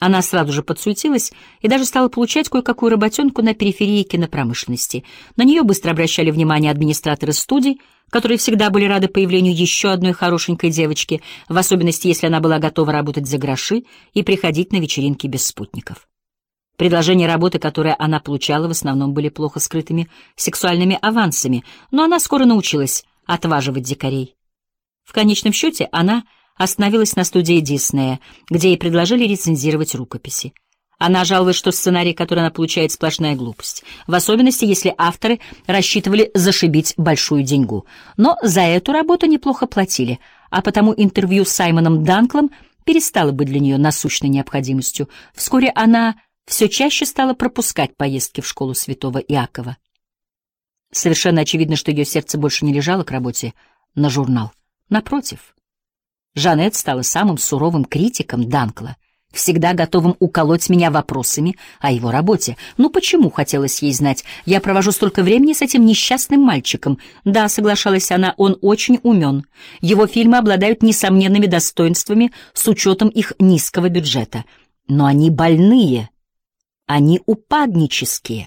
Она сразу же подсуетилась и даже стала получать кое-какую работенку на периферии кинопромышленности. На нее быстро обращали внимание администраторы студий, которые всегда были рады появлению еще одной хорошенькой девочки, в особенности, если она была готова работать за гроши и приходить на вечеринки без спутников. Предложения работы, которые она получала, в основном были плохо скрытыми сексуальными авансами, но она скоро научилась отваживать дикарей. В конечном счете она остановилась на студии Диснея, где ей предложили рецензировать рукописи. Она жаловалась, что сценарий, который она получает, сплошная глупость, в особенности, если авторы рассчитывали зашибить большую деньгу. Но за эту работу неплохо платили, а потому интервью с Саймоном Данклом перестало быть для нее насущной необходимостью. Вскоре она все чаще стала пропускать поездки в школу Святого Иакова. Совершенно очевидно, что ее сердце больше не лежало к работе на журнал. Напротив, Жанет стала самым суровым критиком Данкла, всегда готовым уколоть меня вопросами о его работе. Ну почему, хотелось ей знать, я провожу столько времени с этим несчастным мальчиком? Да, соглашалась она, он очень умен. Его фильмы обладают несомненными достоинствами с учетом их низкого бюджета. Но они больные, они упаднические.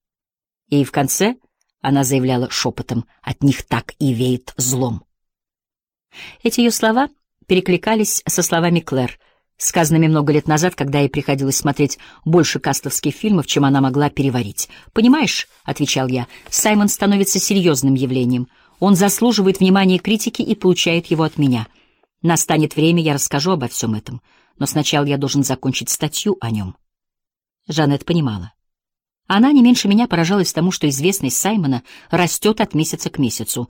И в конце она заявляла шепотом, от них так и веет злом. Эти ее слова перекликались со словами Клэр, сказанными много лет назад, когда ей приходилось смотреть больше кастовских фильмов, чем она могла переварить. «Понимаешь», — отвечал я, — «Саймон становится серьезным явлением. Он заслуживает внимания критики и получает его от меня. Настанет время, я расскажу обо всем этом, но сначала я должен закончить статью о нем». Жанет понимала. Она не меньше меня поражалась тому, что известность Саймона растет от месяца к месяцу.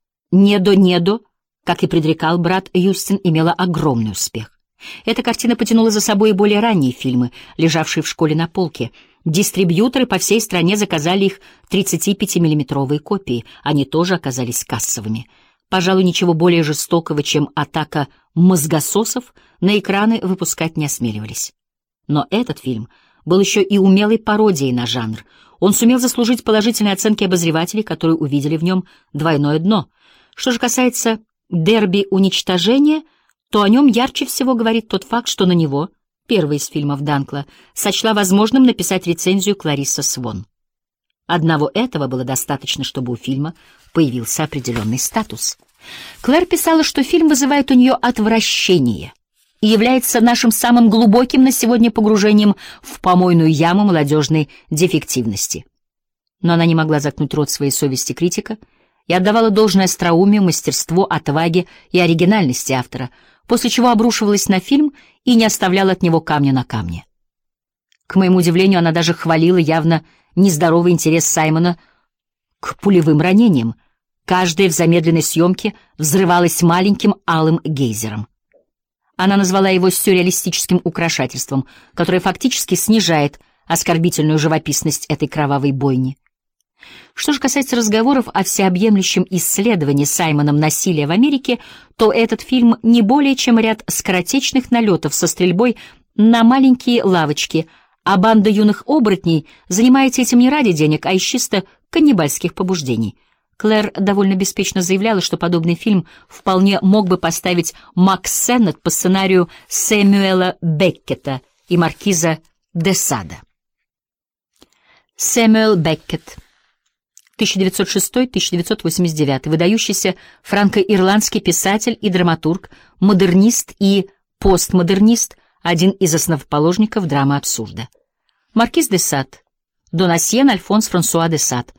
«Недо», как и предрекал брат Юстин, имела огромный успех. Эта картина потянула за собой и более ранние фильмы, лежавшие в школе на полке. Дистрибьюторы по всей стране заказали их 35-миллиметровые копии, они тоже оказались кассовыми. Пожалуй, ничего более жестокого, чем атака мозгососов, на экраны выпускать не осмеливались. Но этот фильм был еще и умелой пародией на жанр. Он сумел заслужить положительные оценки обозревателей, которые увидели в нем двойное дно. Что же касается «Дерби уничтожения», то о нем ярче всего говорит тот факт, что на него, первый из фильмов Данкла, сочла возможным написать рецензию Кларисса Свон. Одного этого было достаточно, чтобы у фильма появился определенный статус. Клэр писала, что фильм вызывает у нее отвращение и является нашим самым глубоким на сегодня погружением в помойную яму молодежной дефективности. Но она не могла заткнуть рот своей совести критика и отдавала должное остроумию, мастерству, отваге и оригинальности автора, после чего обрушивалась на фильм и не оставляла от него камня на камне. К моему удивлению, она даже хвалила явно нездоровый интерес Саймона к пулевым ранениям. Каждая в замедленной съемке взрывалась маленьким алым гейзером. Она назвала его сюрреалистическим украшательством, которое фактически снижает оскорбительную живописность этой кровавой бойни. Что же касается разговоров о всеобъемлющем исследовании Саймоном насилия в Америке, то этот фильм не более чем ряд скоротечных налетов со стрельбой на маленькие лавочки, а банда юных оборотней занимается этим не ради денег, а из чисто каннибальских побуждений. Клэр довольно беспечно заявляла, что подобный фильм вполне мог бы поставить Макс Сеннет по сценарию Сэмюэла Беккета и маркиза де Сада. Сэмюэл Беккет, 1906-1989, выдающийся франко-ирландский писатель и драматург, модернист и постмодернист, один из основоположников драмы абсурда. Маркиз де Сад, Донасьен Альфонс Франсуа де Сад,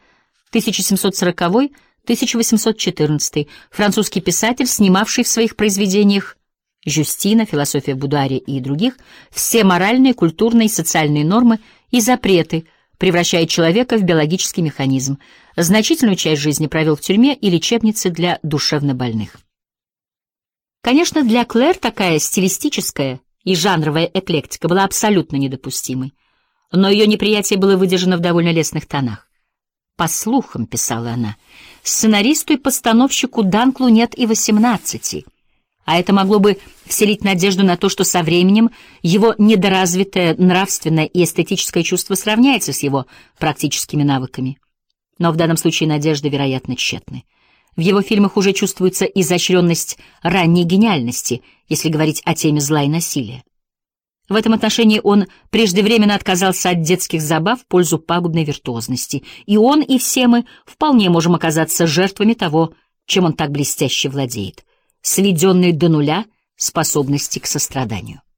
1740-1814, французский писатель, снимавший в своих произведениях «Жюстина», «Философия в будуаре» и других все моральные, культурные и социальные нормы и запреты, превращая человека в биологический механизм. Значительную часть жизни провел в тюрьме и лечебнице для душевнобольных. Конечно, для Клэр такая стилистическая и жанровая эклектика была абсолютно недопустимой, но ее неприятие было выдержано в довольно лестных тонах. «По слухам», — писала она, — «сценаристу и постановщику Данклу нет и 18, а это могло бы вселить надежду на то, что со временем его недоразвитое нравственное и эстетическое чувство сравняется с его практическими навыками. Но в данном случае надежды, вероятно, тщетны. В его фильмах уже чувствуется изощренность ранней гениальности, если говорить о теме зла и насилия. В этом отношении он преждевременно отказался от детских забав в пользу пагубной виртуозности. И он, и все мы вполне можем оказаться жертвами того, чем он так блестяще владеет, сведенной до нуля способности к состраданию.